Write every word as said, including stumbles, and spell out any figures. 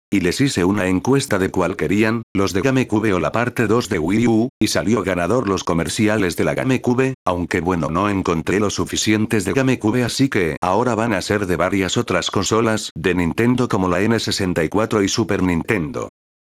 Y les hice una encuesta de cuál querían, los de GameCube o la parte dos de Wii U, y salió ganador los comerciales de la GameCube, aunque bueno no encontré los suficientes de GameCube así que ahora van a ser de varias otras consolas de Nintendo como la N sesenta y cuatro y Super Nintendo.